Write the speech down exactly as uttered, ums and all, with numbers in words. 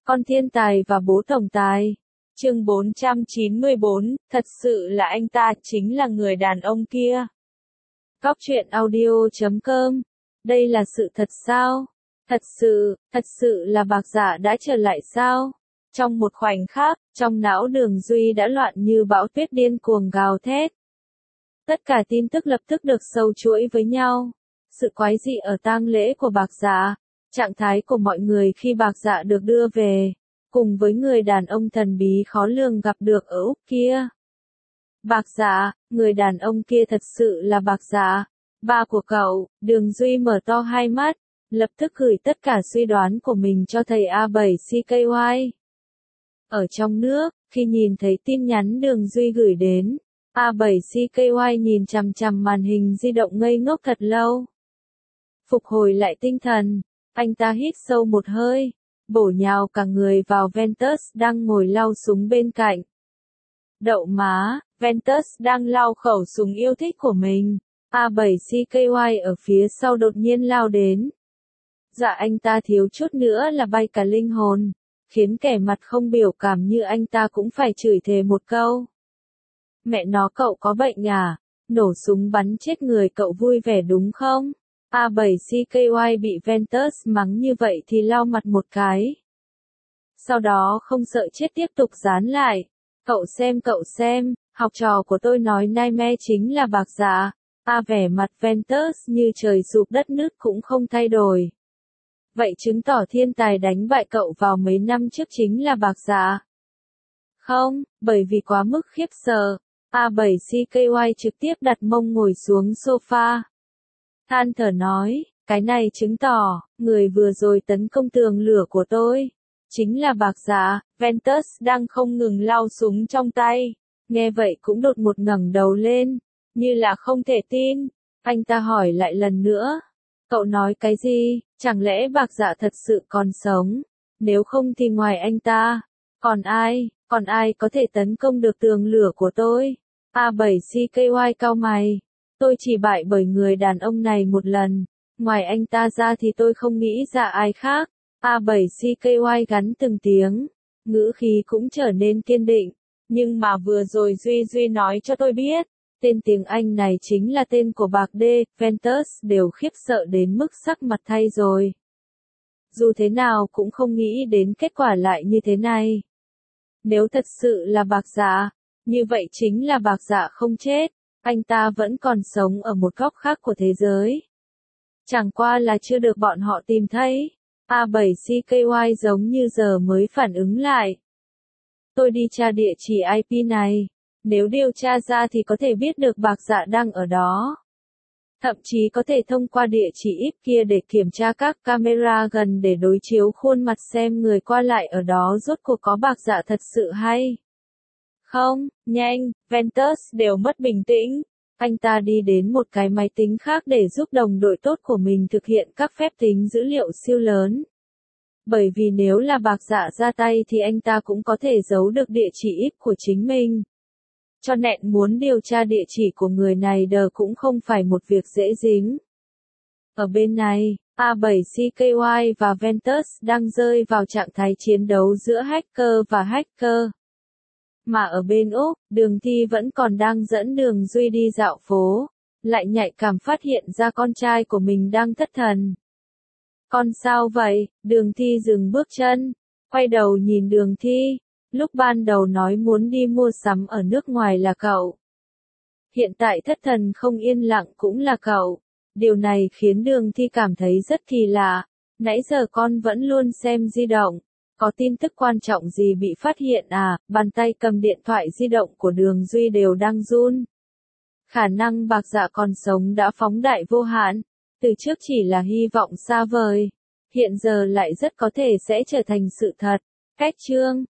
Con thiên tài và bố tổng tài. Chương bốn trăm chín mươi bốn, thật sự là anh ta chính là người đàn ông kia. Góc truyện audio chấm com. Đây là sự thật sao? Thật sự, thật sự là Bạc Dạ đã trở lại sao? Trong một khoảnh khắc, trong não Đường Duy đã loạn như bão tuyết điên cuồng gào thét. Tất cả tin tức lập tức được sâu chuỗi với nhau. Sự quái dị ở tang lễ của Bạc Dạ, trạng thái của mọi người khi Bạc Dạ được đưa về, cùng với người đàn ông thần bí khó lường gặp được ở Úc kia. Bạc Dạ, người đàn ông kia thật sự là Bạc Dạ, ba của cậu. Đường Duy mở to hai mắt, lập tức gửi tất cả suy đoán của mình cho thầy A bảy C K Y. Ở trong nước, khi nhìn thấy tin nhắn Đường Duy gửi đến, A bảy C K Y nhìn chằm chằm màn hình di động ngây ngốc thật lâu. Phục hồi lại tinh thần, anh ta hít sâu một hơi, bổ nhào cả người vào Ventus đang ngồi lau súng bên cạnh. Đậu má, Ventus đang lau khẩu súng yêu thích của mình. A bảy C K Y ở phía sau đột nhiên lao đến. Dạ anh ta thiếu chút nữa là bay cả linh hồn, khiến kẻ mặt không biểu cảm như anh ta cũng phải chửi thề một câu. Mẹ nó cậu có bệnh à? Nổ súng bắn chết người cậu vui vẻ đúng không? A bảy C K Y bị Ventus mắng như vậy thì lau mặt một cái. Sau đó không sợ chết tiếp tục dán lại. Cậu xem cậu xem, học trò của tôi nói Nightmare chính là Bạc Dạ. A vẻ mặt Ventus như trời sụp đất nứt cũng không thay đổi. Vậy chứng tỏ thiên tài đánh bại cậu vào mấy năm trước chính là Bạc Dạ. Không, bởi vì quá mức khiếp sợ, A bảy C K Y trực tiếp đặt mông ngồi xuống sofa. Than thở nói, cái này chứng tỏ, người vừa rồi tấn công tường lửa của tôi, chính là Bạc Dạ. Ventus đang không ngừng lau súng trong tay, nghe vậy cũng đột một ngẩng đầu lên, như là không thể tin. Anh ta hỏi lại lần nữa, cậu nói cái gì, chẳng lẽ Bạc Dạ thật sự còn sống, nếu không thì ngoài anh ta, còn ai, còn ai có thể tấn công được tường lửa của tôi? A bảy C K Y cau mày. Tôi chỉ bại bởi người đàn ông này một lần, ngoài anh ta ra thì tôi không nghĩ ra ai khác. A bảy C K Y gắn từng tiếng, ngữ khí cũng trở nên kiên định. Nhưng mà vừa rồi Duy Duy nói cho tôi biết, tên tiếng Anh này chính là tên của Bạc D. Ventus đều khiếp sợ đến mức sắc mặt thay rồi. Dù thế nào cũng không nghĩ đến kết quả lại như thế này. Nếu thật sự là Bạc Dạ, như vậy chính là Bạc Dạ không chết. Anh ta vẫn còn sống ở một góc khác của thế giới. Chẳng qua là chưa được bọn họ tìm thấy. A bảy C K Y giống như giờ mới phản ứng lại. Tôi đi tra địa chỉ I P này. Nếu điều tra ra thì có thể biết được Bạc Dạ đang ở đó. Thậm chí có thể thông qua địa chỉ I P kia để kiểm tra các camera gần để đối chiếu khuôn mặt xem người qua lại ở đó rốt cuộc có Bạc Dạ thật sự hay không. Nhanh, Ventus đều mất bình tĩnh. Anh ta đi đến một cái máy tính khác để giúp đồng đội tốt của mình thực hiện các phép tính dữ liệu siêu lớn. Bởi vì nếu là Bạc Dạ ra tay thì anh ta cũng có thể giấu được địa chỉ I P của chính mình. Cho nên muốn điều tra địa chỉ của người này đờ cũng không phải một việc dễ dính. Ở bên này, A bảy C K Y và Ventus đang rơi vào trạng thái chiến đấu giữa hacker và hacker. Mà ở bên Úc, Đường Thi vẫn còn đang dẫn Đường Duy đi dạo phố, lại nhạy cảm phát hiện ra con trai của mình đang thất thần. Con sao vậy? Đường Thi dừng bước chân, quay đầu nhìn Đường Thi, lúc ban đầu nói muốn đi mua sắm ở nước ngoài là cậu. Hiện tại thất thần không yên lặng cũng là cậu. Điều này khiến Đường Thi cảm thấy rất kỳ lạ, nãy giờ con vẫn luôn xem di động. Có tin tức quan trọng gì bị phát hiện à? Bàn tay cầm điện thoại di động của Đường Duy đều đang run. Khả năng Bạc Dạ còn sống đã phóng đại vô hạn, từ trước chỉ là hy vọng xa vời, hiện giờ lại rất có thể sẽ trở thành sự thật. Cách chương